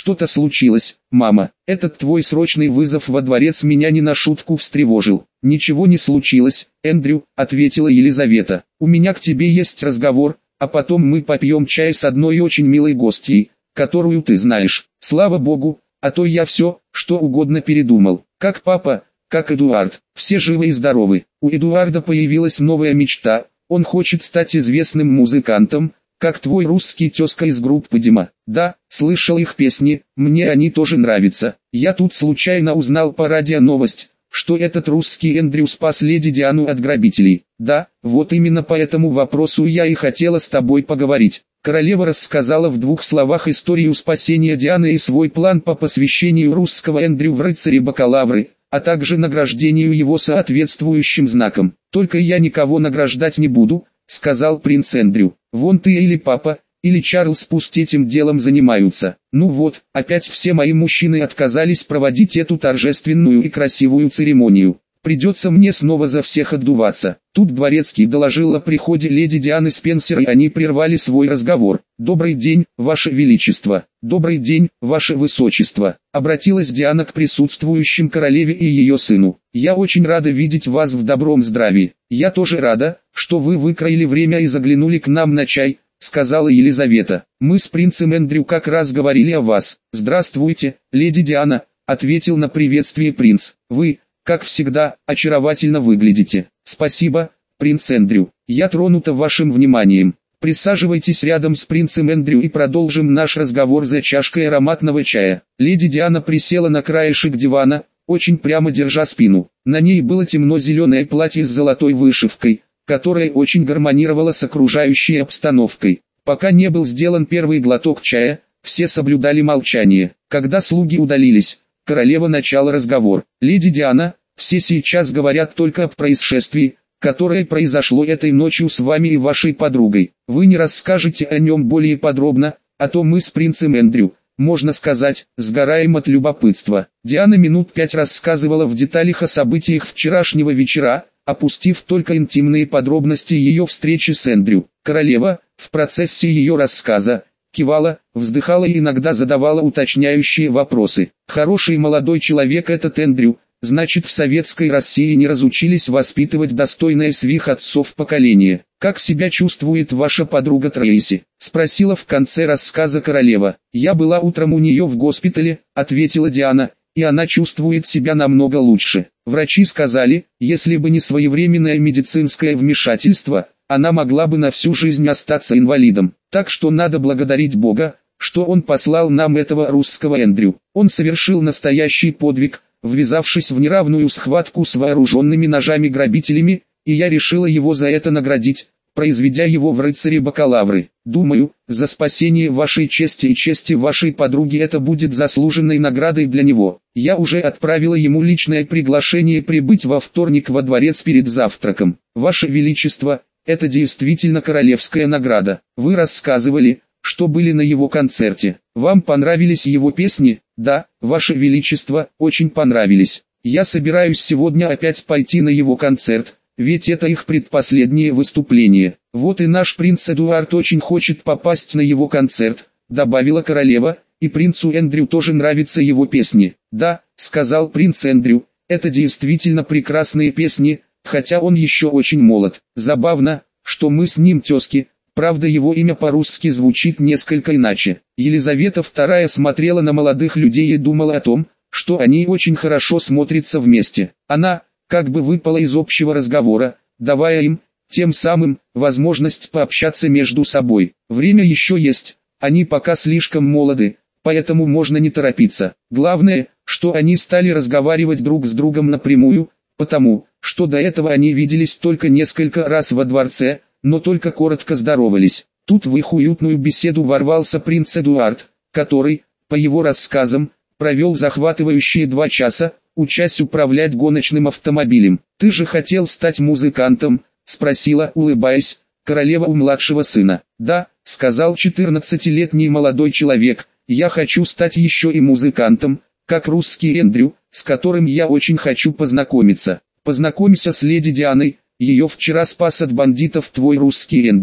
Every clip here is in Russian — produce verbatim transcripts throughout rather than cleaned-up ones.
Что-то случилось, мама? Этот твой срочный вызов во дворец меня не на шутку встревожил. Ничего не случилось, Эндрю, ответила Елизавета. У меня к тебе есть разговор, а потом мы попьем чай с одной очень милой гостьей, которую ты знаешь. Слава богу, а то я все, что угодно передумал. Как папа, как Эдуард, все живы и здоровы. У Эдуарда появилась новая мечта, он хочет стать известным музыкантом, как твой русский тезка из группы Дима. Да, слышал их песни, мне они тоже нравятся. Я тут случайно узнал по радио новость, что этот русский Эндрю спас леди Диану от грабителей. Да, вот именно по этому вопросу я и хотела с тобой поговорить. Королева рассказала в двух словах историю спасения Дианы и свой план по посвящению русского Эндрю в рыцари-бакалавры, а также награждению его соответствующим знаком. «Только я никого награждать не буду», — сказал принц Эндрю. «Вон ты или папа, или Чарльз пусть этим делом занимаются. Ну вот, опять все мои мужчины отказались проводить эту торжественную и красивую церемонию. Придется мне снова за всех отдуваться». Тут дворецкий доложил о приходе леди Дианы Спенсер, и они прервали свой разговор. «Добрый день, Ваше Величество! Добрый день, Ваше Высочество!» Обратилась Диана к присутствующим королеве и ее сыну. «Я очень рада видеть вас в добром здравии. Я тоже рада, что вы выкроили время и заглянули к нам на чай», — сказала Елизавета. «Мы с принцем Эндрю как раз говорили о вас». «Здравствуйте, леди Диана», — ответил на приветствие принц. «Вы, как всегда, очаровательно выглядите». «Спасибо, принц Эндрю. Я тронута вашим вниманием. Присаживайтесь рядом с принцем Эндрю и продолжим наш разговор за чашкой ароматного чая». Леди Диана присела на краешек дивана, очень прямо держа спину. На ней было темно-зеленое платье с золотой вышивкой, которое очень гармонировало с окружающей обстановкой. Пока не был сделан первый глоток чая, все соблюдали молчание. Когда слуги удалились, королева начала разговор. «Леди Диана, все сейчас говорят только о происшествии, которое произошло этой ночью с вами и вашей подругой. Вы не расскажете о нем более подробно, а то мы с принцем Эндрю, можно сказать, сгораем от любопытства». Диана минут пять рассказывала в деталях о событиях вчерашнего вечера, опустив только интимные подробности ее встречи с Эндрю. Королева, в процессе ее рассказа, кивала, вздыхала и иногда задавала уточняющие вопросы. «Хороший молодой человек этот Эндрю, значит в советской России не разучились воспитывать достойное своих отцов поколение. Как себя чувствует ваша подруга Трейси?» — спросила в конце рассказа королева. «Я была утром у нее в госпитале», — ответила Диана, — «и она чувствует себя намного лучше. Врачи сказали, если бы не своевременное медицинское вмешательство, она могла бы на всю жизнь остаться инвалидом. Так что надо благодарить Бога, что он послал нам этого русского Эндрю. Он совершил настоящий подвиг, ввязавшись в неравную схватку с вооруженными ножами грабителями, и я решила его за это наградить, произведя его в рыцари-бакалавры. Думаю, за спасение вашей чести и чести вашей подруги это будет заслуженной наградой для него. Я уже отправила ему личное приглашение прибыть во вторник во дворец перед завтраком. Ваше Величество, это действительно королевская награда. Вы рассказывали, что были на его концерте. Вам понравились его песни?» «Да, Ваше Величество, очень понравились. Я собираюсь сегодня опять пойти на его концерт, ведь это их предпоследнее выступление. Вот и наш принц Эдуард очень хочет попасть на его концерт», — добавила королева, — «и принцу Эндрю тоже нравятся его песни». «Да», — сказал принц Эндрю, — «это действительно прекрасные песни, хотя он еще очень молод. Забавно, что мы с ним тезки. Правда, его имя по-русски звучит несколько иначе». Елизавета вторая смотрела на молодых людей и думала о том, что они очень хорошо смотрятся вместе. Она, как бы выпала из общего разговора, давая им, тем самым, возможность пообщаться между собой. Время еще есть, они пока слишком молоды, поэтому можно не торопиться. Главное, что они стали разговаривать друг с другом напрямую, потому, что до этого они виделись только несколько раз во дворце, но только коротко здоровались. Тут в их уютную беседу ворвался принц Эдуард, который, по его рассказам, провел захватывающие два часа, учась управлять гоночным автомобилем. «Ты же хотел стать музыкантом?» — спросила, улыбаясь, королева у младшего сына. «Да», — сказал четырнадцатилетний молодой человек, — «я хочу стать еще и музыкантом, как русский Эндрю, с которым я очень хочу познакомиться. Познакомься с леди Дианой, ее вчера спас от бандитов твой русский Эндрю».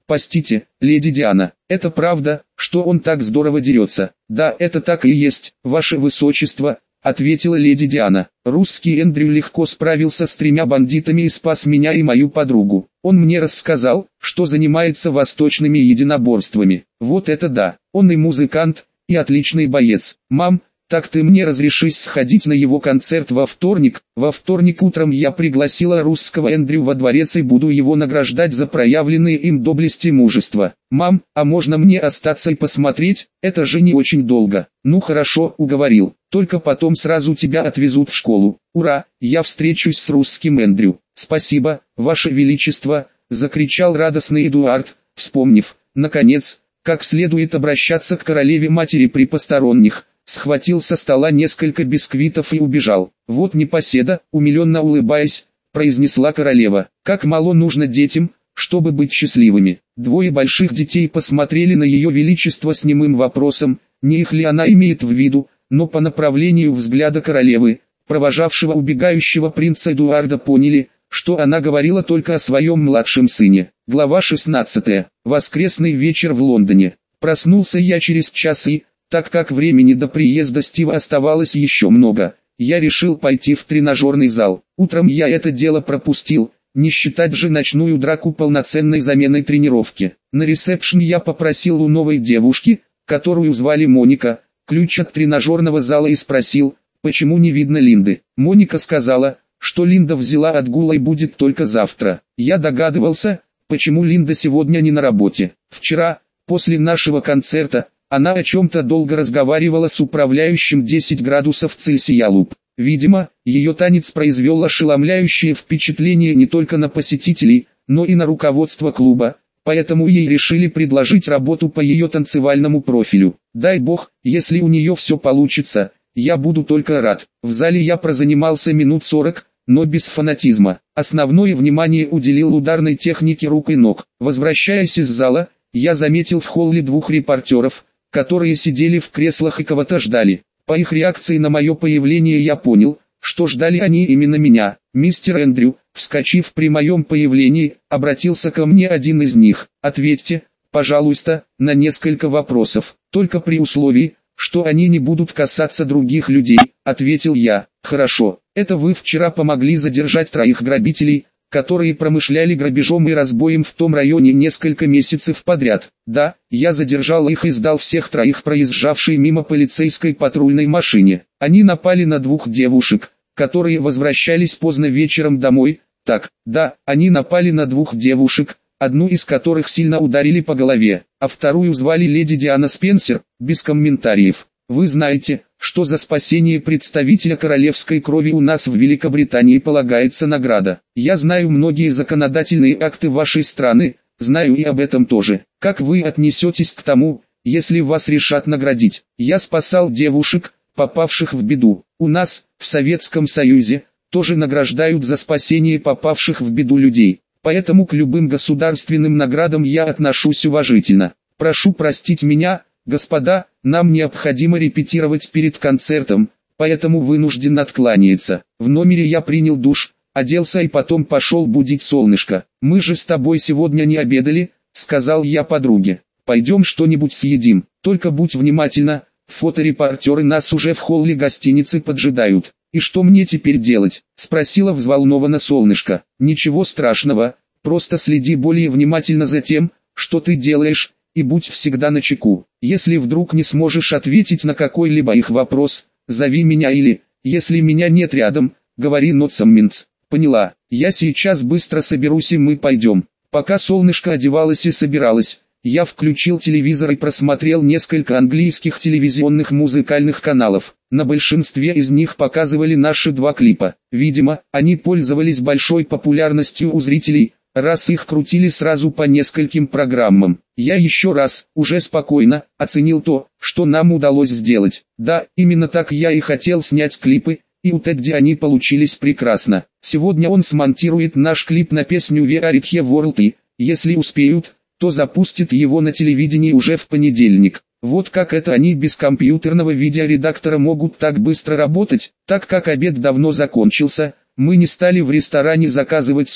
Постите, леди Диана, это правда, что он так здорово дерется? Да, это так и есть, ваше высочество, ответила леди Диана. Русский Эндрю легко справился с тремя бандитами и спас меня и мою подругу. Он мне рассказал, что занимается восточными единоборствами. Вот это да, он и музыкант, и отличный боец. Мам, так ты мне разрешишь сходить на его концерт во вторник? Во вторник утром я пригласила русского Эндрю во дворец и буду его награждать за проявленные им доблесть и мужество. Мам, а можно мне остаться и посмотреть? Это же не очень долго. Ну хорошо, уговорил. Только потом сразу тебя отвезут в школу. Ура, я встречусь с русским Эндрю. Спасибо, ваше величество, закричал радостный Эдуард, вспомнив, наконец, как следует обращаться к королеве-матери при посторонних. Схватил со стола несколько бисквитов и убежал. Вот непоседа, умиленно улыбаясь, произнесла королева. Как мало нужно детям, чтобы быть счастливыми. Двое больших детей посмотрели на ее величество с немым вопросом, не их ли она имеет в виду, но по направлению взгляда королевы, провожавшего убегающего принца Эдуарда, поняли, что она говорила только о своем младшем сыне. Глава шестнадцатая. Воскресный вечер в Лондоне. Проснулся я через час и, так как времени до приезда Стива оставалось еще много, я решил пойти в тренажерный зал. Утром я это дело пропустил, не считать же ночную драку полноценной заменой тренировки. На ресепшн я попросил у новой девушки, которую звали Моника, ключ от тренажерного зала и спросил, почему не видно Линды. Моника сказала, что Линда взяла отгул и будет только завтра. Я догадывался, почему Линда сегодня не на работе. Вчера, после нашего концерта, она о чем-то долго разговаривала с управляющим десять градусов Цельсия Луп. Видимо, ее танец произвел ошеломляющее впечатление не только на посетителей, но и на руководство клуба, поэтому ей решили предложить работу по ее танцевальному профилю. Дай бог, если у нее все получится, я буду только рад. В зале я прозанимался минут сорок, но без фанатизма. Основное внимание уделил ударной технике рук и ног. Возвращаясь из зала, я заметил в холле двух репортеров, которые сидели в креслах и кого-то ждали. По их реакции на мое появление я понял, что ждали они именно меня. Мистер Эндрю, вскочив при моем появлении, обратился ко мне один из них. Ответьте, пожалуйста, на несколько вопросов, только при условии, что они не будут касаться других людей, ответил я. Хорошо, это вы вчера помогли задержать троих грабителей, которые промышляли грабежом и разбоем в том районе несколько месяцев подряд. Да, я задержал их и сдал всех троих проезжавшей мимо полицейской патрульной машине. Они напали на двух девушек, которые возвращались поздно вечером домой. Так, да, они напали на двух девушек, одну из которых сильно ударили по голове, а вторую звали леди Диана Спенсер, без комментариев. Вы знаете, что за спасение представителя королевской крови у нас в Великобритании полагается награда. Я знаю многие законодательные акты вашей страны, знаю и об этом тоже. Как вы отнесетесь к тому, если вас решат наградить? Я спасал девушек, попавших в беду. У нас, в Советском Союзе, тоже награждают за спасение попавших в беду людей. Поэтому к любым государственным наградам я отношусь уважительно. Прошу простить меня, господа, нам необходимо репетировать перед концертом, поэтому вынужден откланяться. В номере я принял душ, оделся и потом пошел будить солнышко. Мы же с тобой сегодня не обедали, сказал я подруге. Пойдем что-нибудь съедим, только будь внимательна, фоторепортеры нас уже в холле гостиницы поджидают. И что мне теперь делать? Спросила взволнованно солнышко. Ничего страшного, просто следи более внимательно за тем, что ты делаешь, и будь всегда начеку. Если вдруг не сможешь ответить на какой-либо их вопрос, зови меня или, если меня нет рядом, говори «Нотсамминц». Поняла, я сейчас быстро соберусь и мы пойдем. Пока солнышко одевалось и собиралось, я включил телевизор и просмотрел несколько английских телевизионных музыкальных каналов. На большинстве из них показывали наши два клипа. Видимо, они пользовались большой популярностью у зрителей, раз их крутили сразу по нескольким программам. Я еще раз, уже спокойно, оценил то, что нам удалось сделать. Да, именно так я и хотел снять клипы, и у Тедди они получились прекрасно. Сегодня он смонтирует наш клип на песню We Are It Here World и, если успеют, то запустит его на телевидении уже в понедельник. Вот как это они без компьютерного видеоредактора могут так быстро работать. Так как обед давно закончился, мы не стали в ресторане заказывать суп,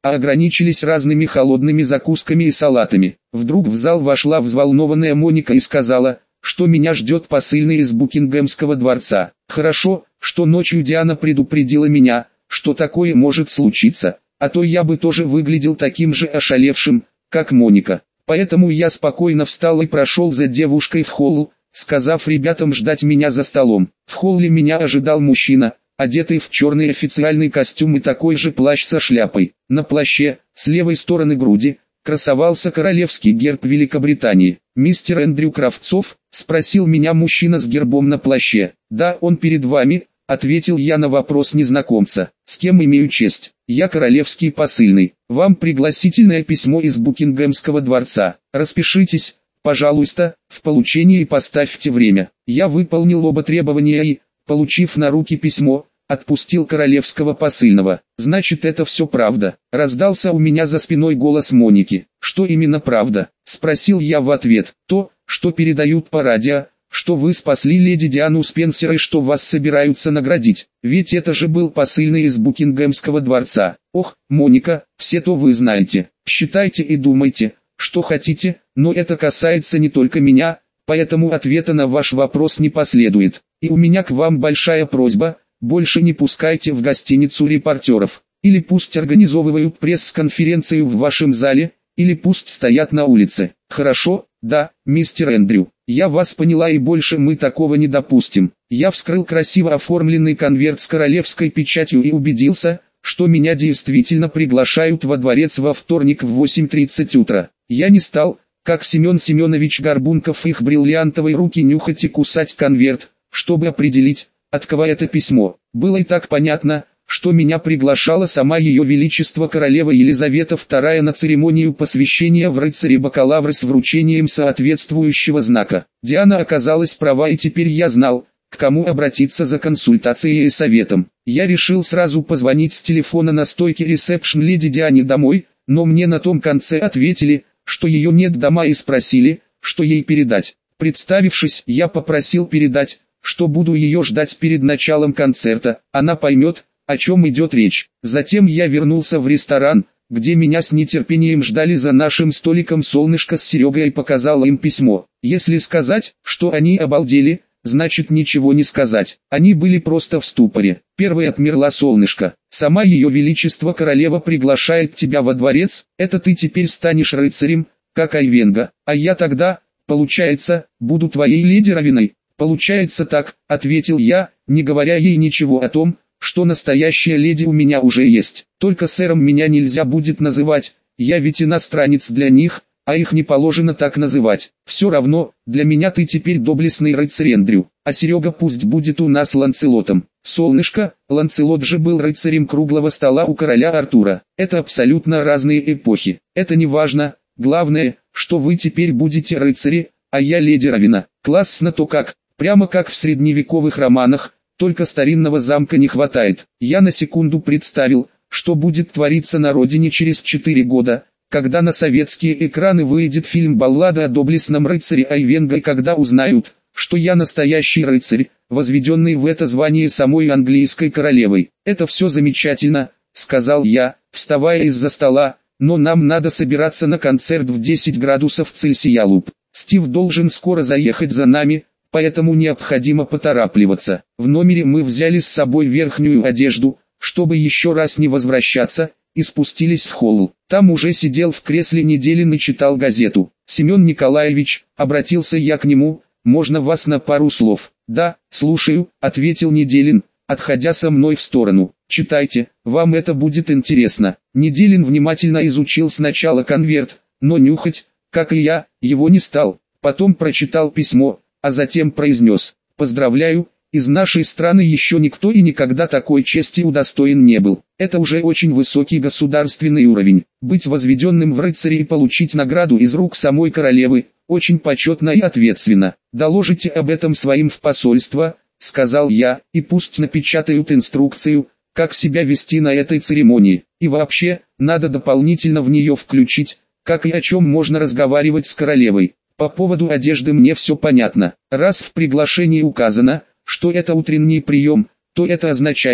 а ограничились разными холодными закусками и салатами. Вдруг в зал вошла взволнованная Моника и сказала, что меня ждет посыльный из Букингемского дворца. Хорошо, что ночью Диана предупредила меня, что такое может случиться, а то я бы тоже выглядел таким же ошалевшим, как Моника. Поэтому я спокойно встал и прошел за девушкой в холл, сказав ребятам ждать меня за столом. В холле меня ожидал мужчина, одетый в черный официальный костюм и такой же плащ со шляпой. На плаще, с левой стороны груди, красовался королевский герб Великобритании. «Мистер Эндрю Кравцов?» — спросил меня мужчина с гербом на плаще. «Да, он перед вами», — ответил я на вопрос незнакомца. «С кем имею честь?» «Я королевский посыльный. Вам пригласительное письмо из Букингемского дворца. Распишитесь, пожалуйста, в получении и поставьте время». Я выполнил оба требования и, получив на руки письмо, отпустил королевского посыльного. «Значит, это все правда», — раздался у меня за спиной голос Моники. «Что именно правда?» — спросил я в ответ. «То, что передают по радио, что вы спасли леди Диану Спенсер и что вас собираются наградить. Ведь это же был посыльный из Букингемского дворца». «Ох, Моника, все то вы знаете. Считайте и думайте, что хотите, но это касается не только меня, поэтому ответа на ваш вопрос не последует. И у меня к вам большая просьба, больше не пускайте в гостиницу репортеров. Или пусть организовывают пресс-конференцию в вашем зале, или пусть стоят на улице». «Хорошо, да, мистер Эндрю, я вас поняла и больше мы такого не допустим». Я вскрыл красиво оформленный конверт с королевской печатью и убедился, что меня действительно приглашают во дворец во вторник в восемь тридцать утра. Я не стал, как Семен Семенович Горбунков, их бриллиантовой руки нюхать и кусать конверт, чтобы определить, от кого это письмо. Было и так понятно, что меня приглашала сама Ее Величество Королева Елизавета вторая на церемонию посвящения в рыцари-бакалавры с вручением соответствующего знака. Диана оказалась права, и теперь я знал, к кому обратиться за консультацией и советом. Я решил сразу позвонить с телефона на стойке ресепшн леди Диане домой, но мне на том конце ответили, что ее нет дома, и спросили, что ей передать. Представившись, я попросил передать, что буду ее ждать перед началом концерта, она поймет, о чем идет речь. Затем я вернулся в ресторан, где меня с нетерпением ждали за нашим столиком Солнышко с Серегой, и показал им письмо. Если сказать, что они обалдели, значит ничего не сказать. Они были просто в ступоре. Первой отмерла Солнышко. «Сама Ее Величество Королева приглашает тебя во дворец, это ты теперь станешь рыцарем, как Айвенго, а я тогда, получается, буду твоей леди Равиной». «Получается так», — ответил я, не говоря ей ничего о том, что настоящая леди у меня уже есть. «Только сэром меня нельзя будет называть, я ведь иностранец для них, а их не положено так называть. Все равно, для меня ты теперь доблестный рыцарь Эндрю, а Серега пусть будет у нас Ланцелотом». «Солнышко, Ланцелот же был рыцарем круглого стола у короля Артура. Это абсолютно разные эпохи. Это не важно, главное, что вы теперь будете рыцари, а я леди Равина». «Классно то как, прямо как в средневековых романах, только старинного замка не хватает». Я на секунду представил, что будет твориться на родине через четыре года, когда на советские экраны выйдет фильм «Баллада о доблестном рыцаре Айвенго», и когда узнают, что я настоящий рыцарь, возведенный в это звание самой английской королевой. «Это все замечательно», — сказал я, вставая из-за стола, «но нам надо собираться на концерт в десять градусов Цельсия. Луп. Стив должен скоро заехать за нами, поэтому необходимо поторапливаться». В номере мы взяли с собой верхнюю одежду, чтобы еще раз не возвращаться, и спустились в холл. Там уже сидел в кресле Неделин и читал газету. «Семен Николаевич», — обратился я к нему, — «можно вас на пару слов?» «Да, слушаю», — ответил Неделин, отходя со мной в сторону. «Читайте, вам это будет интересно». Неделин внимательно изучил сначала конверт, но нюхать, как и я, его не стал. Потом прочитал письмо, а затем произнес: «Поздравляю, из нашей страны еще никто и никогда такой чести удостоен не был. Это уже очень высокий государственный уровень. Быть возведенным в рыцари и получить награду из рук самой королевы – очень почетно и ответственно. Доложите об этом своим в посольство», – сказал я, – «и пусть напечатают инструкцию, как себя вести на этой церемонии. И вообще, надо дополнительно в нее включить, как и о чем можно разговаривать с королевой. По поводу одежды мне все понятно. Раз в приглашении указано, что это утренний прием, то это означает,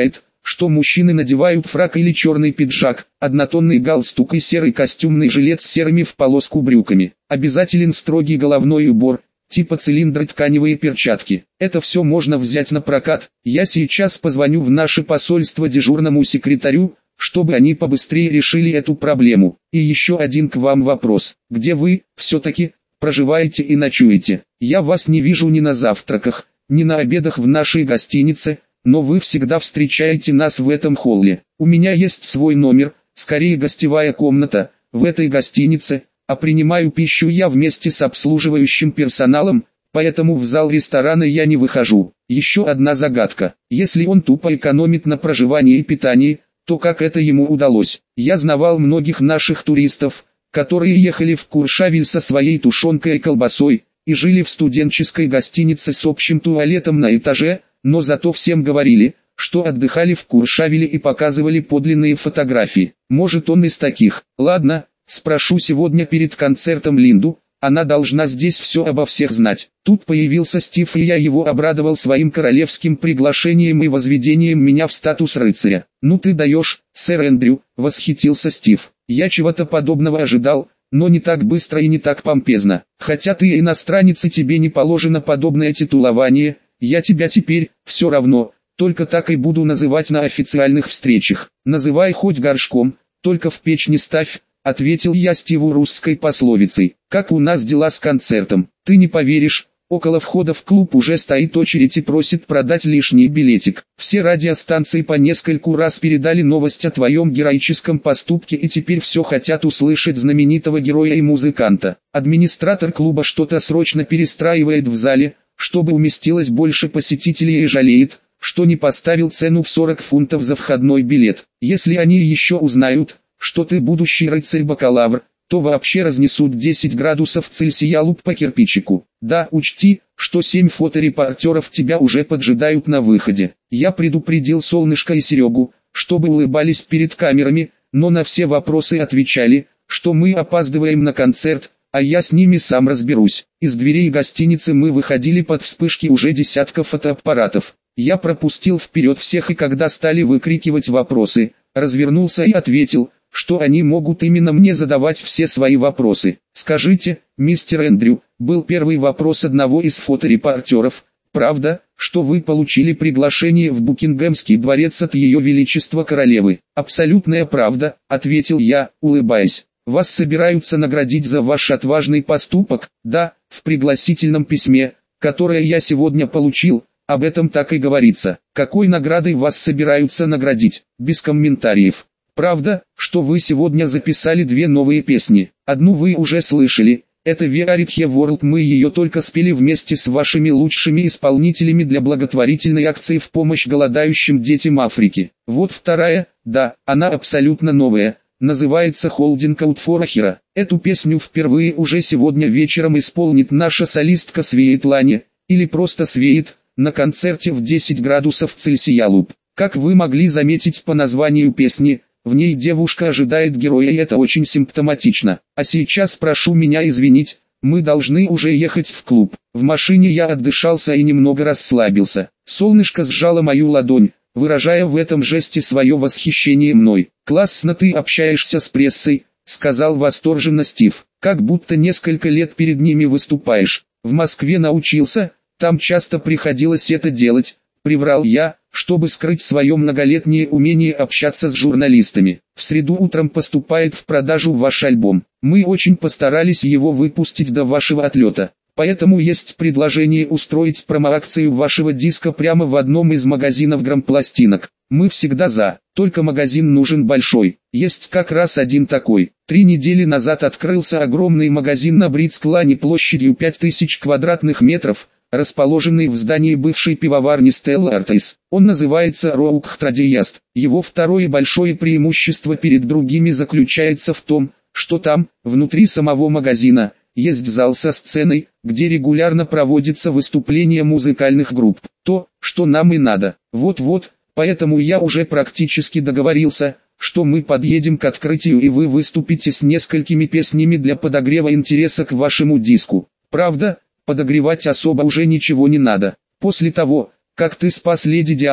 что мужчины надевают фрак или черный пиджак, однотонный галстук и серый костюмный жилет с серыми в полоску брюками. Обязателен строгий головной убор, типа цилиндры, тканевые перчатки. Это все можно взять на прокат. Я сейчас позвоню в наше посольство дежурному секретарю, чтобы они побыстрее решили эту проблему. И еще один к вам вопрос. Где вы, все-таки, проживаете и ночуете? Я вас не вижу ни на завтраках, ни на обедах в нашей гостинице, но вы всегда встречаете нас в этом холле. У меня есть свой номер, скорее гостевая комната, в этой гостинице, а принимаю пищу я вместе с обслуживающим персоналом, поэтому в зал ресторана я не выхожу. Еще одна загадка. Если он тупо экономит на проживании и питании, то как это ему удалось? Я знавал многих наших туристов, которые ехали в Куршавель со своей тушенкой и колбасой, и жили в студенческой гостинице с общим туалетом на этаже, но зато всем говорили, что отдыхали в Куршавеле и показывали подлинные фотографии. Может, он из таких. Ладно, спрошу сегодня перед концертом Линду, она должна здесь все обо всех знать. Тут появился Стив, и я его обрадовал своим королевским приглашением и возведением меня в статус рыцаря. «Ну ты даешь, сэр Эндрю», — восхитился Стив. «Я чего-то подобного ожидал, но не так быстро и не так помпезно. Хотя ты иностранец и тебе не положено подобное титулование, я тебя теперь, все равно, только так и буду называть на официальных встречах. Называй хоть горшком, только в печь не ставь», — ответил я Стиву русской пословицей. «Как у нас дела с концертом? Ты не поверишь, около входа в клуб уже стоит очередь и просит продать лишний билетик. Все радиостанции по нескольку раз передали новость о твоем героическом поступке и теперь все хотят услышать знаменитого героя и музыканта. Администратор клуба что-то срочно перестраивает в зале, чтобы уместилось больше посетителей, и жалеет, что не поставил цену в сорок фунтов за входной билет. Если они еще узнают, что ты будущий рыцарь-бакалавр, то вообще разнесут десять градусов Цельсия луп по кирпичику. Да, учти, что семь фоторепортеров тебя уже поджидают на выходе. Я предупредил Солнышко и Серегу, чтобы улыбались перед камерами, но на все вопросы отвечали, что мы опаздываем на концерт, а я с ними сам разберусь. Из дверей гостиницы мы выходили под вспышки уже десятков фотоаппаратов. Я пропустил вперед всех, и когда стали выкрикивать вопросы, развернулся и ответил, что они могут именно мне задавать все свои вопросы. «Скажите, мистер Эндрю», был первый вопрос одного из фоторепортеров, «правда, что вы получили приглашение в Букингемский дворец от Ее Величества Королевы?» «Абсолютная правда», — ответил я, улыбаясь. «Вас собираются наградить за ваш отважный поступок?» «Да, в пригласительном письме, которое я сегодня получил, об этом так и говорится». «Какой наградой вас собираются наградить?» «Без комментариев». «Правда, что вы сегодня записали две новые песни? Одну вы уже слышали, это We Are It Here World, мы ее только спели вместе с вашими лучшими исполнителями для благотворительной акции в помощь голодающим детям Африки. Вот вторая, да, она абсолютно новая, называется Holding Out for a Hero. Эту песню впервые уже сегодня вечером исполнит наша солистка Светлана, или просто Свет, на концерте в десять градусов Цельсия луп. Как вы могли заметить по названию песни, в ней девушка ожидает героя, и это очень симптоматично. А сейчас прошу меня извинить, мы должны уже ехать в клуб. В машине я отдышался и немного расслабился. Солнышко сжало мою ладонь, выражая в этом жесте свое восхищение мной. «Классно ты общаешься с прессой», — сказал восторженно Стив. «Как будто несколько лет перед ними выступаешь. В Москве научился, там часто приходилось это делать», — приврал я, чтобы скрыть свое многолетнее умение общаться с журналистами. «В среду утром поступает в продажу ваш альбом. Мы очень постарались его выпустить до вашего отлета. Поэтому есть предложение устроить промо-акцию вашего диска прямо в одном из магазинов грампластинок. Мы всегда за, только магазин нужен большой. Есть как раз один такой. Три недели назад открылся огромный магазин на Бритсклане площадью пять тысяч квадратных метров, расположенный в здании бывшей пивоварни Stella Artois. Он называется Rogue Tradiast. Его второе большое преимущество перед другими заключается в том, что там, внутри самого магазина, есть зал со сценой, где регулярно проводятся выступления музыкальных групп. То, что нам и надо. Вот-вот, поэтому я уже практически договорился, что мы подъедем к открытию и вы выступите с несколькими песнями для подогрева интереса к вашему диску. Правда, подогревать особо уже ничего не надо. После того, как ты спас леди Диану,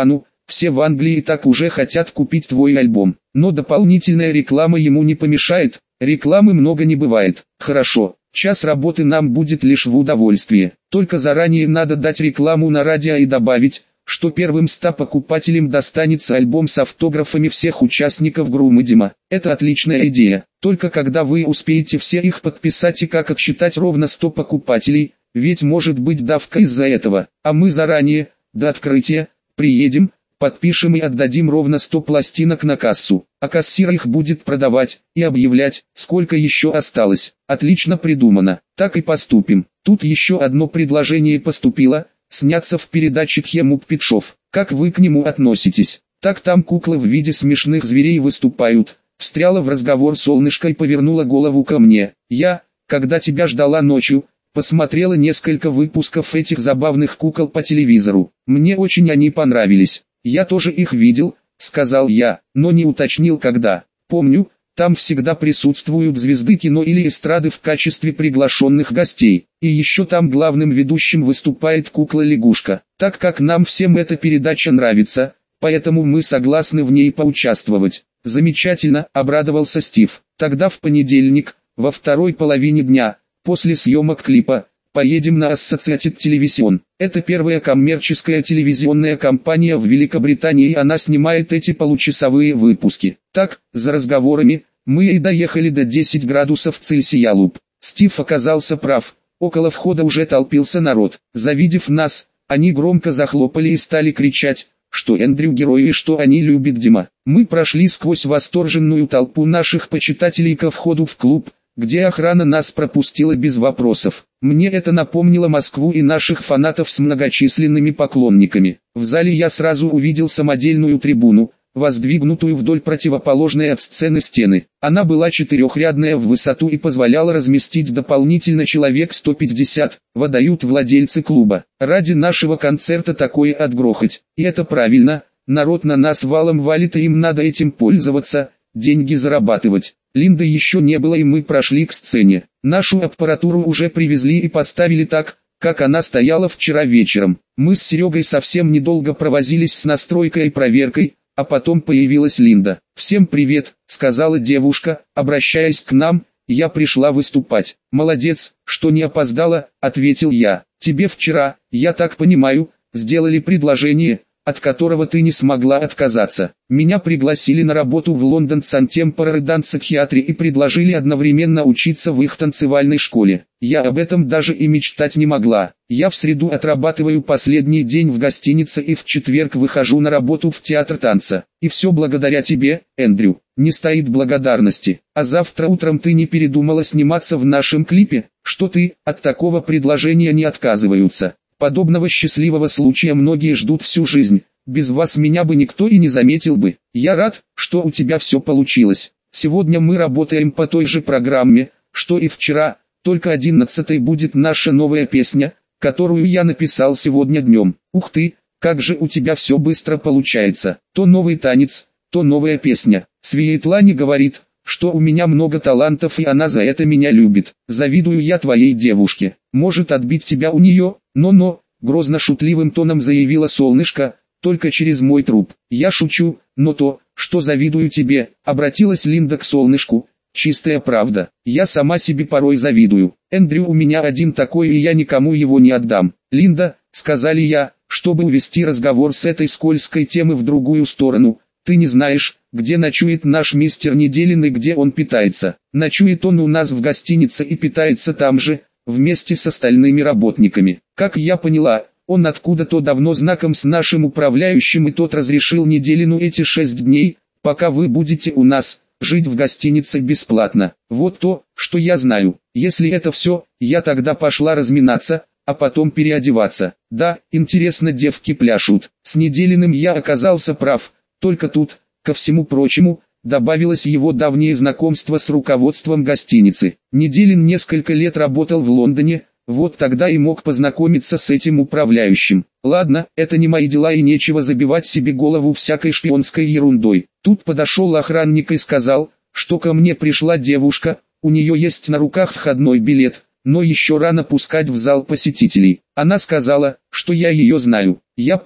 все в Англии так уже хотят купить твой альбом. Но дополнительная реклама ему не помешает, рекламы много не бывает. Хорошо, час работы нам будет лишь в удовольствие. Только заранее надо дать рекламу на радио и добавить, что первым ста покупателям достанется альбом с автографами всех участников Грумыдима. Это отличная идея. Только когда вы успеете все их подписать и как отсчитать ровно сто покупателей, ведь может быть давка из-за этого. А мы заранее, до открытия, приедем, подпишем и отдадим ровно сто пластинок на кассу. А кассир их будет продавать и объявлять, сколько еще осталось. Отлично придумано. Так и поступим. Тут еще одно предложение поступило. Сняться в передаче Тхемук Петшов. Как вы к нему относитесь? Так там куклы в виде смешных зверей выступают. Встряла в разговор солнышко и повернула голову ко мне. Я, когда тебя ждала ночью, посмотрела несколько выпусков этих забавных кукол по телевизору. Мне очень они понравились. Я тоже их видел, сказал я, но не уточнил когда. Помню, там всегда присутствуют звезды кино или эстрады в качестве приглашенных гостей. И еще там главным ведущим выступает кукла-лягушка. Так как нам всем эта передача нравится, поэтому мы согласны в ней поучаствовать. Замечательно, обрадовался Стив. Тогда в понедельник, во второй половине дня, после съемок клипа, поедем на Associated Television. Это первая коммерческая телевизионная компания в Великобритании, и она снимает эти получасовые выпуски. Так, за разговорами, мы и доехали до десять градусов Цельсия Луп. Стив оказался прав. Около входа уже толпился народ. Завидев нас, они громко захлопали и стали кричать, что Эндрю герой и что они любят Дима. Мы прошли сквозь восторженную толпу наших почитателей ко входу в клуб, где охрана нас пропустила без вопросов. Мне это напомнило Москву и наших фанатов с многочисленными поклонниками. В зале я сразу увидел самодельную трибуну, воздвигнутую вдоль противоположной от сцены стены. Она была четырехрядная в высоту и позволяла разместить дополнительно человек сто пятьдесят, выдают владельцы клуба. Ради нашего концерта такое отгрохать. И это правильно, народ на нас валом валит, и им надо этим пользоваться, деньги зарабатывать. Линды еще не было, и мы прошли к сцене. Нашу аппаратуру уже привезли и поставили так, как она стояла вчера вечером. Мы с Серегой совсем недолго провозились с настройкой и проверкой, а потом появилась Линда. «Всем привет», — сказала девушка, обращаясь к нам, — «я пришла выступать». «Молодец, что не опоздала», — ответил я. «Тебе вчера, я так понимаю, сделали предложение, от которого ты не смогла отказаться. Меня пригласили на работу в Лондон Contemporary Dance Theatre и предложили одновременно учиться в их танцевальной школе. Я об этом даже и мечтать не могла. Я в среду отрабатываю последний день в гостинице и в четверг выхожу на работу в театр танца. И все благодаря тебе, Эндрю. Не стоит благодарности. А завтра утром ты не передумала сниматься в нашем клипе, что ты, от такого предложения не отказываются. Подобного счастливого случая многие ждут всю жизнь. Без вас меня бы никто и не заметил бы. Я рад, что у тебя все получилось. Сегодня мы работаем по той же программе, что и вчера, только одиннадцатой будет наша новая песня, которую я написал сегодня днем. Ух ты, как же у тебя все быстро получается. То новый танец, то новая песня. Светлане говорит, что у меня много талантов, и она за это меня любит. Завидую я твоей девушке. Может отбить тебя у нее? Но-но, грозно-шутливым тоном заявила солнышко, только через мой труп. Я шучу, но то, что завидую тебе, обратилась Линда к солнышку, чистая правда. Я сама себе порой завидую. Эндрю у меня один такой, и я никому его не отдам. Линда, сказали я, чтобы увести разговор с этой скользкой темы в другую сторону. Ты не знаешь, где ночует наш мистер Неделин и где он питается. Ночует он у нас в гостинице и питается там же, вместе с остальными работниками. Как я поняла, он откуда-то давно знаком с нашим управляющим, и тот разрешил Неделину эти шесть дней, пока вы будете у нас, жить в гостинице бесплатно. Вот то, что я знаю. Если это все, я тогда пошла разминаться, а потом переодеваться. Да, интересно, девки пляшут. С Неделиным я оказался прав, только тут, ко всему прочему, добавилось его давнее знакомство с руководством гостиницы. Неделин несколько лет работал в Лондоне, вот тогда и мог познакомиться с этим управляющим. Ладно, это не мои дела, и нечего забивать себе голову всякой шпионской ерундой. Тут подошел охранник и сказал, что ко мне пришла девушка, у нее есть на руках входной билет, но еще рано пускать в зал посетителей. Она сказала, что я ее знаю. Я понял,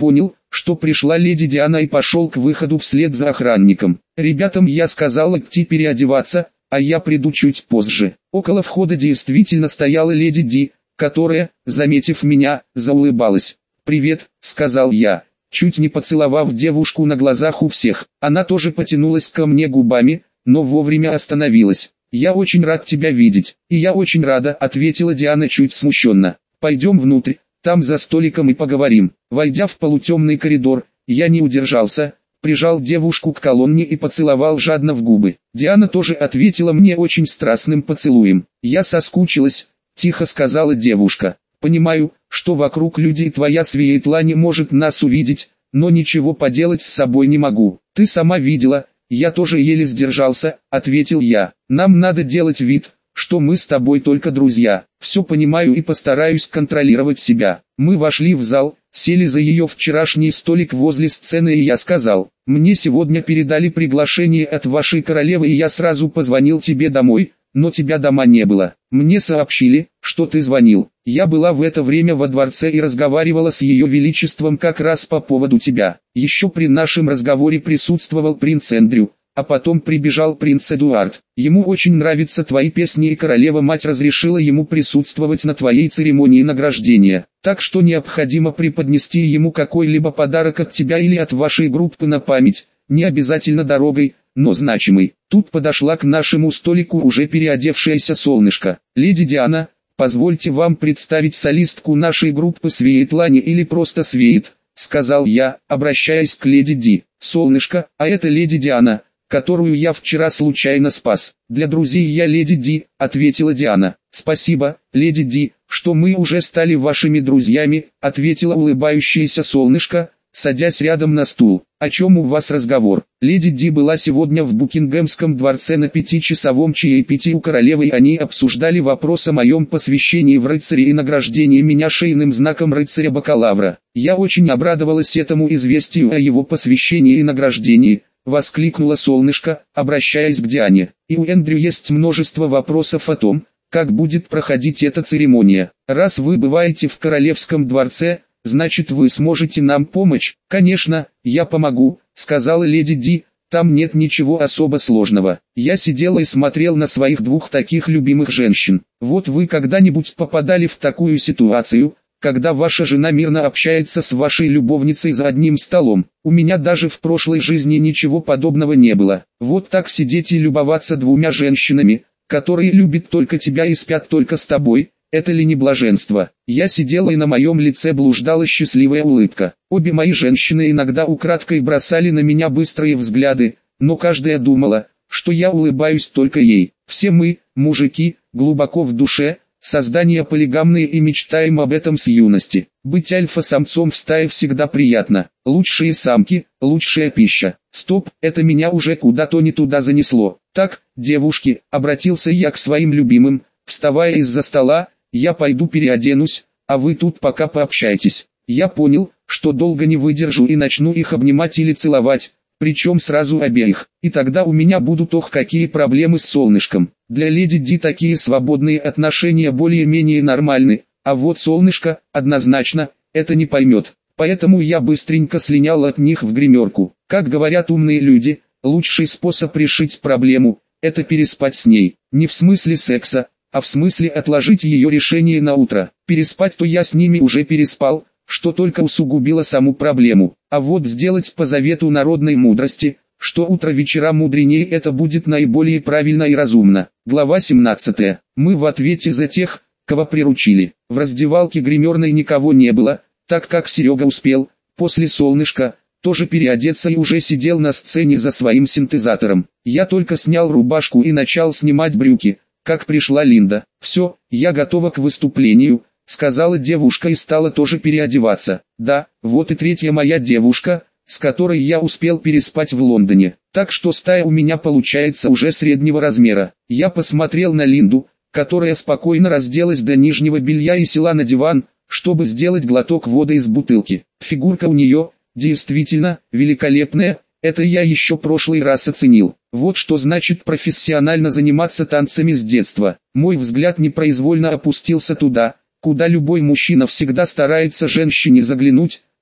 что пришла леди Диана и пошел к выходу вслед за охранником. Ребятам я сказал идти переодеваться, а я приду чуть позже. Около входа действительно стояла леди Ди, которая, заметив меня, заулыбалась. «Привет», — сказал я, чуть не поцеловав девушку на глазах у всех. Она тоже потянулась ко мне губами, но вовремя остановилась. «Я очень рад тебя видеть». «И я очень рада», — ответила Диана чуть смущенно. «Пойдем внутрь, там за столиком и поговорим». Войдя в полутемный коридор, я не удержался, прижал девушку к колонне и поцеловал жадно в губы. Диана тоже ответила мне очень страстным поцелуем. «Я соскучилась», — тихо сказала девушка. «Понимаю, что вокруг люди и твоя Светлана не может нас увидеть, но ничего поделать с собой не могу. Ты сама видела, я тоже еле сдержался», — ответил я. «Нам надо делать вид, что мы с тобой только друзья. Все понимаю и постараюсь контролировать себя». Мы вошли в зал, сели за ее вчерашний столик возле сцены и я сказал: «Мне сегодня передали приглашение от вашей королевы и я сразу позвонил тебе домой, но тебя дома не было. Мне сообщили, что ты звонил. Я была в это время во дворце и разговаривала с ее величеством как раз по поводу тебя. Еще при нашем разговоре присутствовал принц Эндрю, а потом прибежал принц Эдуард. Ему очень нравятся твои песни и королева-мать разрешила ему присутствовать на твоей церемонии награждения. Так что необходимо преподнести ему какой-либо подарок от тебя или от вашей группы на память, не обязательно дорогой, но значимый». Тут подошла к нашему столику уже переодевшаяся солнышко. «Леди Диана, позвольте вам представить солистку нашей группы Светлане или просто Свет», — сказал я, обращаясь к леди Ди. «Солнышко, а это леди Диана, которую я вчера случайно спас. Для друзей я леди Ди», — ответила Диана. «Спасибо, леди Ди, что мы уже стали вашими друзьями», — ответила улыбающееся солнышко, садясь рядом на стул. «О чем у вас разговор?» Леди Ди была сегодня в Букингемском дворце на пятичасовом чаепитии у королевы и они обсуждали вопрос о моем посвящении в рыцаре и награждении меня шейным знаком рыцаря-бакалавра. Я очень обрадовалась этому известию о его посвящении и награждении, воскликнула солнышко, обращаясь к Диане. «И у Эндрю есть множество вопросов о том, как будет проходить эта церемония. Раз вы бываете в королевском дворце, значит вы сможете нам помочь». «Конечно, я помогу», — сказала леди Ди, «там нет ничего особо сложного». Я сидела и смотрел на своих двух таких любимых женщин. Вот вы когда-нибудь попадали в такую ситуацию, когда ваша жена мирно общается с вашей любовницей за одним столом? У меня даже в прошлой жизни ничего подобного не было. Вот так сидеть и любоваться двумя женщинами, которые любят только тебя и спят только с тобой, это ли не блаженство? Я сидела и на моем лице блуждала счастливая улыбка. Обе мои женщины иногда украдкой бросали на меня быстрые взгляды, но каждая думала, что я улыбаюсь только ей. Все мы, мужики, глубоко в душе, создания полигамные и мечтаем об этом с юности. Быть альфа-самцом в стае всегда приятно. Лучшие самки, лучшая пища. Стоп, это меня уже куда-то не туда занесло. Так, девушки, обратился я к своим любимым, вставая из-за стола, я пойду переоденусь, а вы тут пока пообщайтесь. Я понял, что долго не выдержу и начну их обнимать или целовать, причем сразу обеих. И тогда у меня будут ох какие проблемы с солнышком. Для леди Ди такие свободные отношения более-менее нормальны, а вот солнышко, однозначно, это не поймет. Поэтому я быстренько слинял от них в гримерку. Как говорят умные люди, лучший способ решить проблему – это переспать с ней. Не в смысле секса, а в смысле отложить ее решение на утро. Переспать-то я с ними уже переспал, что только усугубило саму проблему. А вот сделать по завету народной мудрости, что утро вечера мудренее, это будет наиболее правильно и разумно. Глава семнадцатая. Мы в ответе за тех, кого приручили. В раздевалке гримерной никого не было, так как Серега успел, после солнышка, тоже переодеться и уже сидел на сцене за своим синтезатором. Я только снял рубашку и начал снимать брюки, как пришла Линда. «Все, я готова к выступлению», — сказала девушка и стала тоже переодеваться. «Да, вот и третья моя девушка, с которой я успел переспать в Лондоне. Так что стая у меня получается уже среднего размера». Я посмотрел на Линду, которая спокойно разделась до нижнего белья и села на диван, чтобы сделать глоток воды из бутылки. Фигурка у нее, действительно, великолепная. Это я еще прошлый раз оценил. Вот что значит профессионально заниматься танцами с детства. Мой взгляд непроизвольно опустился туда, куда любой мужчина всегда старается женщине заглянуть,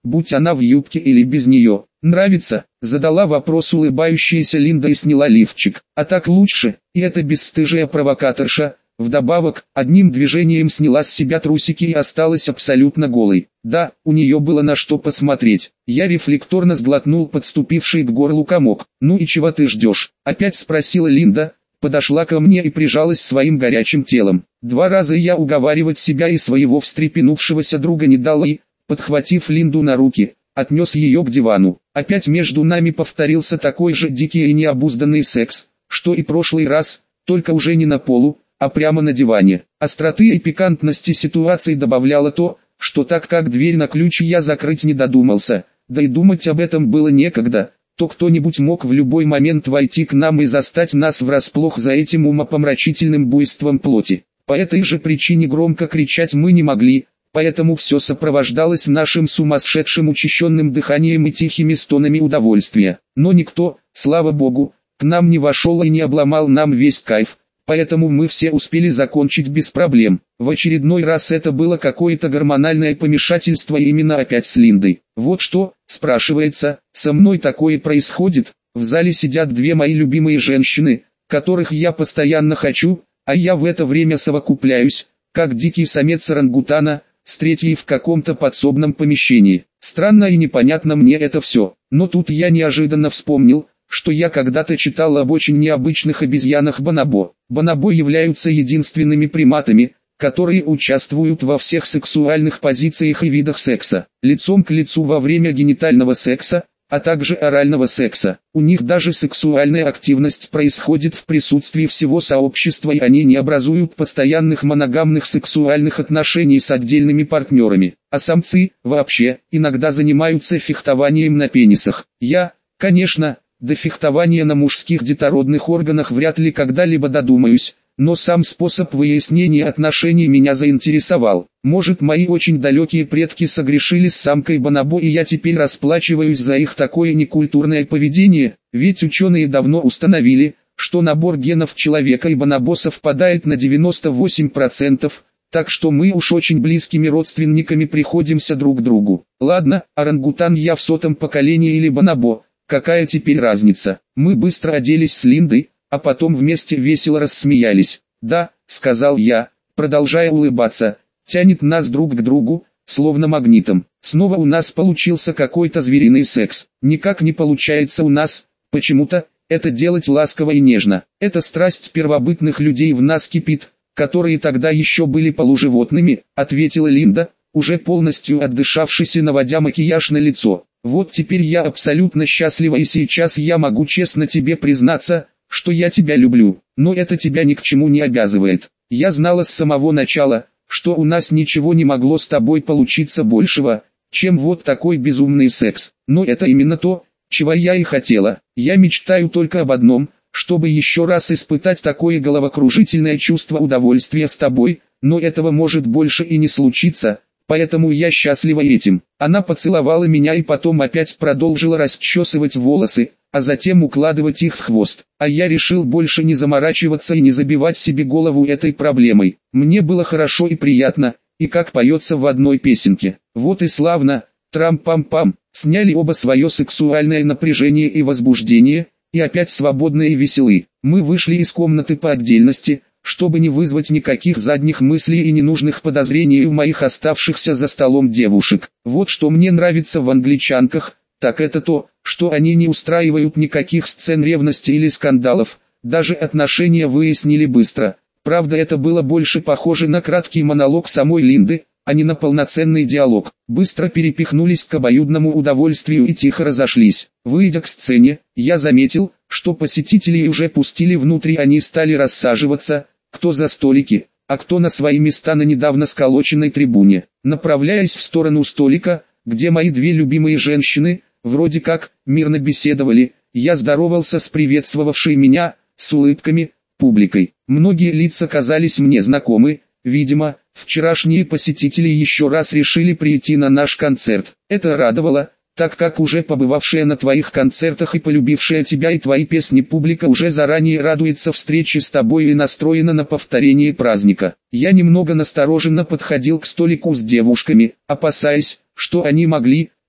будь она в юбке или без нее. «Нравится?» – задала вопрос улыбающаяся Линда и сняла лифчик. «А так лучше?» И эта бесстыжая провокаторша, вдобавок, одним движением сняла с себя трусики и осталась абсолютно голой. Да, у нее было на что посмотреть. Я рефлекторно сглотнул подступивший к горлу комок. «Ну и чего ты ждешь?» – опять спросила Линда, подошла ко мне и прижалась своим горячим телом. Два раза я уговаривать себя и своего встрепенувшегося друга не дал и, подхватив Линду на руки, отнес ее к дивану. Опять между нами повторился такой же дикий и необузданный секс, что и прошлый раз, только уже не на полу, а прямо на диване. Остроты и пикантности ситуации добавляло то, что так как дверь на ключ я закрыть не додумался, да и думать об этом было некогда, то кто-нибудь мог в любой момент войти к нам и застать нас врасплох за этим умопомрачительным буйством плоти. По этой же причине громко кричать мы не могли, поэтому все сопровождалось нашим сумасшедшим учащенным дыханием и тихими стонами удовольствия. Но никто, слава богу, к нам не вошел и не обломал нам весь кайф, поэтому мы все успели закончить без проблем. В очередной раз это было какое-то гормональное помешательство именно опять с Линдой. Вот что, спрашивается, со мной такое происходит? В зале сидят две мои любимые женщины, которых я постоянно хочу, а я в это время совокупляюсь, как дикий самец орангутана, с третьей в каком-то подсобном помещении. Странно и непонятно мне это все, но тут я неожиданно вспомнил, что я когда-то читал об очень необычных обезьянах бонобо. Бонобо являются единственными приматами, которые участвуют во всех сексуальных позициях и видах секса, лицом к лицу во время генитального секса, а также орального секса. У них даже сексуальная активность происходит в присутствии всего сообщества, и они не образуют постоянных моногамных сексуальных отношений с отдельными партнерами. А самцы, вообще, иногда занимаются фехтованием на пенисах. Я, конечно, до фехтования на мужских детородных органах вряд ли когда-либо додумаюсь, но сам способ выяснения отношений меня заинтересовал. Может, мои очень далекие предки согрешили с самкой бонобо, и я теперь расплачиваюсь за их такое некультурное поведение, ведь ученые давно установили, что набор генов человека и бонобо совпадает на девяносто восемь процентов, так что мы уж очень близкими родственниками приходимся друг к другу. Ладно, орангутан я в сотом поколении или бонобо, какая теперь разница? Мы быстро оделись с Линдой, а потом вместе весело рассмеялись. «Да», — сказал я, продолжая улыбаться, — «тянет нас друг к другу, словно магнитом. Снова у нас получился какой-то звериный секс. Никак не получается у нас, почему-то, это делать ласково и нежно. Эта страсть первобытных людей в нас кипит, которые тогда еще были полуживотными», — ответила Линда, уже полностью отдышавшись и наводя макияж на лицо. «Вот теперь я абсолютно счастлива, и сейчас я могу честно тебе признаться, что я тебя люблю, но это тебя ни к чему не обязывает. Я знала с самого начала, что у нас ничего не могло с тобой получиться большего, чем вот такой безумный секс. Но это именно то, чего я и хотела. Я мечтаю только об одном, чтобы еще раз испытать такое головокружительное чувство удовольствия с тобой, но этого может больше и не случиться, поэтому я счастлива этим». Она поцеловала меня и потом опять продолжила расчесывать волосы, а затем укладывать их в хвост. А я решил больше не заморачиваться и не забивать себе голову этой проблемой. Мне было хорошо и приятно, и как поется в одной песенке. Вот и славно, трам-пам-пам, сняли оба свое сексуальное напряжение и возбуждение, и опять свободны и веселы. Мы вышли из комнаты по отдельности, чтобы не вызвать никаких задних мыслей и ненужных подозрений у моих оставшихся за столом девушек. Вот что мне нравится в англичанках, так это то, что они не устраивают никаких сцен ревности или скандалов, даже отношения выяснили быстро. Правда, это было больше похоже на краткий монолог самой Линды, а не на полноценный диалог. Быстро перепихнулись к обоюдному удовольствию и тихо разошлись. Выйдя к сцене, я заметил, что посетителей уже пустили внутрь, и они стали рассаживаться, кто за столики, а кто на свои места на недавно сколоченной трибуне. Направляясь в сторону столика, где мои две любимые женщины, вроде как, мирно беседовали, я здоровался с приветствовавшей меня, с улыбками, публикой. Многие лица казались мне знакомы, видимо, вчерашние посетители еще раз решили прийти на наш концерт. Это радовало, так как уже побывавшая на твоих концертах и полюбившая тебя и твои песни публика уже заранее радуется встрече с тобой и настроена на повторение праздника. Я немного настороженно подходил к столику с девушками, опасаясь, что они могли,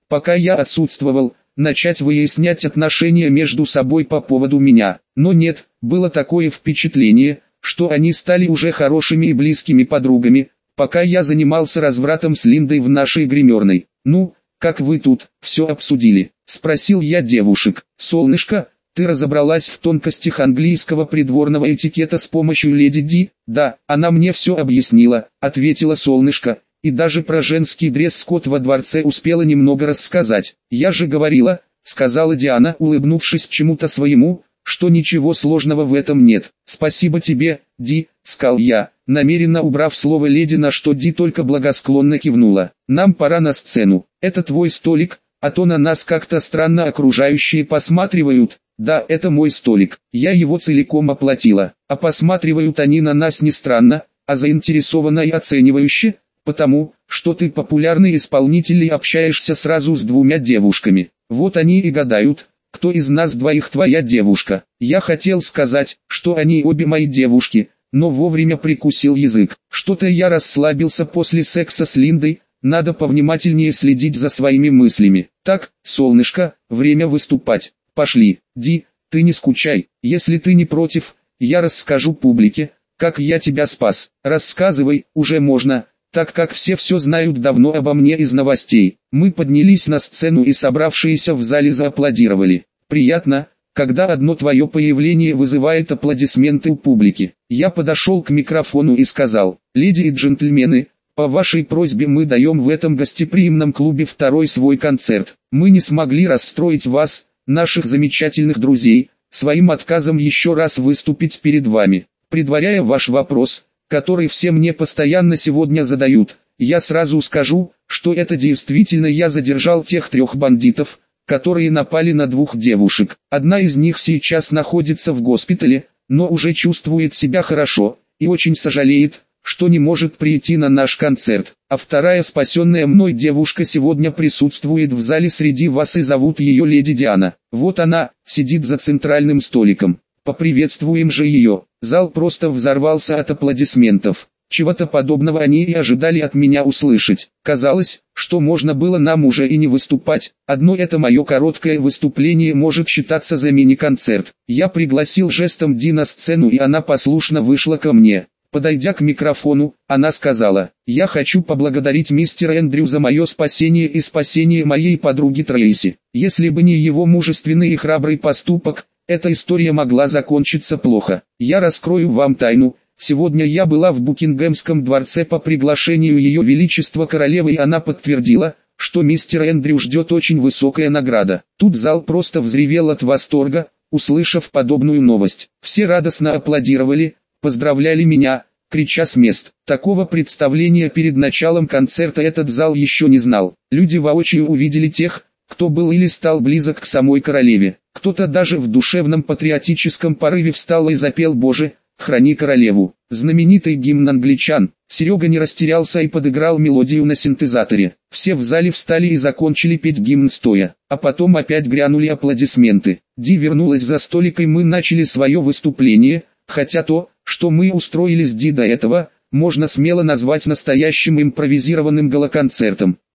пока я отсутствовал, начать выяснять отношения между собой по поводу меня. Но нет, было такое впечатление, что они стали уже хорошими и близкими подругами, пока я занимался развратом с Линдой в нашей гримерной. «Ну, как вы тут, все обсудили?» – спросил я девушек. «Солнышко, ты разобралась в тонкостях английского придворного этикета с помощью леди Ди?» «Да, она мне все объяснила», – ответила Солнышко, «и даже про женский дресс-код во дворце успела немного рассказать». «Я же говорила», – сказала Диана, улыбнувшись чему-то своему, «что ничего сложного в этом нет». «Спасибо тебе, Ди», — сказал я, намеренно убрав слово «леди», на что Ди только благосклонно кивнула. «Нам пора на сцену. Это твой столик, а то на нас как-то странно окружающие посматривают». «Да, это мой столик. Я его целиком оплатила. А посматривают они на нас не странно, а заинтересованно и оценивающе, потому, что ты популярный исполнитель и общаешься сразу с двумя девушками. Вот они и гадают, кто из нас двоих твоя девушка». Я хотел сказать, что они обе мои девушки, но вовремя прикусил язык. Что-то я расслабился после секса с Линдой, надо повнимательнее следить за своими мыслями. «Так, солнышко, время выступать. Пошли. Ди, ты не скучай. Если ты не против, я расскажу публике, как я тебя спас». «Рассказывай, уже можно, так как все все знают давно обо мне из новостей». Мы поднялись на сцену и собравшиеся в зале зааплодировали. «Приятно, когда одно твое появление вызывает аплодисменты у публики». Я подошел к микрофону и сказал: «Леди и джентльмены, по вашей просьбе мы даем в этом гостеприимном клубе второй свой концерт. Мы не смогли расстроить вас, наших замечательных друзей, своим отказом еще раз выступить перед вами. Предваряя ваш вопрос, который все мне постоянно сегодня задают, я сразу скажу, что это действительно я задержал тех трех бандитов, которые напали на двух девушек. Одна из них сейчас находится в госпитале, но уже чувствует себя хорошо, и очень сожалеет, что не может прийти на наш концерт. А вторая спасенная мной девушка сегодня присутствует в зале среди вас и зовут ее леди Диана. Вот она, сидит за центральным столиком. Поприветствуем же ее». Зал просто взорвался от аплодисментов. Чего-то подобного они и ожидали от меня услышать. Казалось, что можно было нам уже и не выступать. Одно это мое короткое выступление может считаться за мини-концерт. Я пригласил жестом Ди на сцену, и она послушно вышла ко мне. Подойдя к микрофону, она сказала: «Я хочу поблагодарить мистера Эндрю за мое спасение и спасение моей подруги Трейси. Если бы не его мужественный и храбрый поступок, эта история могла закончиться плохо. Я раскрою вам тайну. Сегодня я была в Букингемском дворце по приглашению Ее Величества Королевы, и она подтвердила, что мистера Эндрю ждет очень высокая награда». Тут зал просто взревел от восторга, услышав подобную новость. Все радостно аплодировали, поздравляли меня, крича с мест. Такого представления перед началом концерта этот зал еще не знал. Люди воочию увидели тех, кто был или стал близок к самой королеве. Кто-то даже в душевном патриотическом порыве встал и запел: «Боже, храни королеву». Знаменитый гимн англичан. Серега не растерялся и подыграл мелодию на синтезаторе. Все в зале встали и закончили петь гимн стоя, а потом опять грянули аплодисменты. Ди вернулась за столик, и мы начали свое выступление, хотя то, что мы устроили с Ди до этого, можно смело назвать настоящим импровизированным галоконцертом.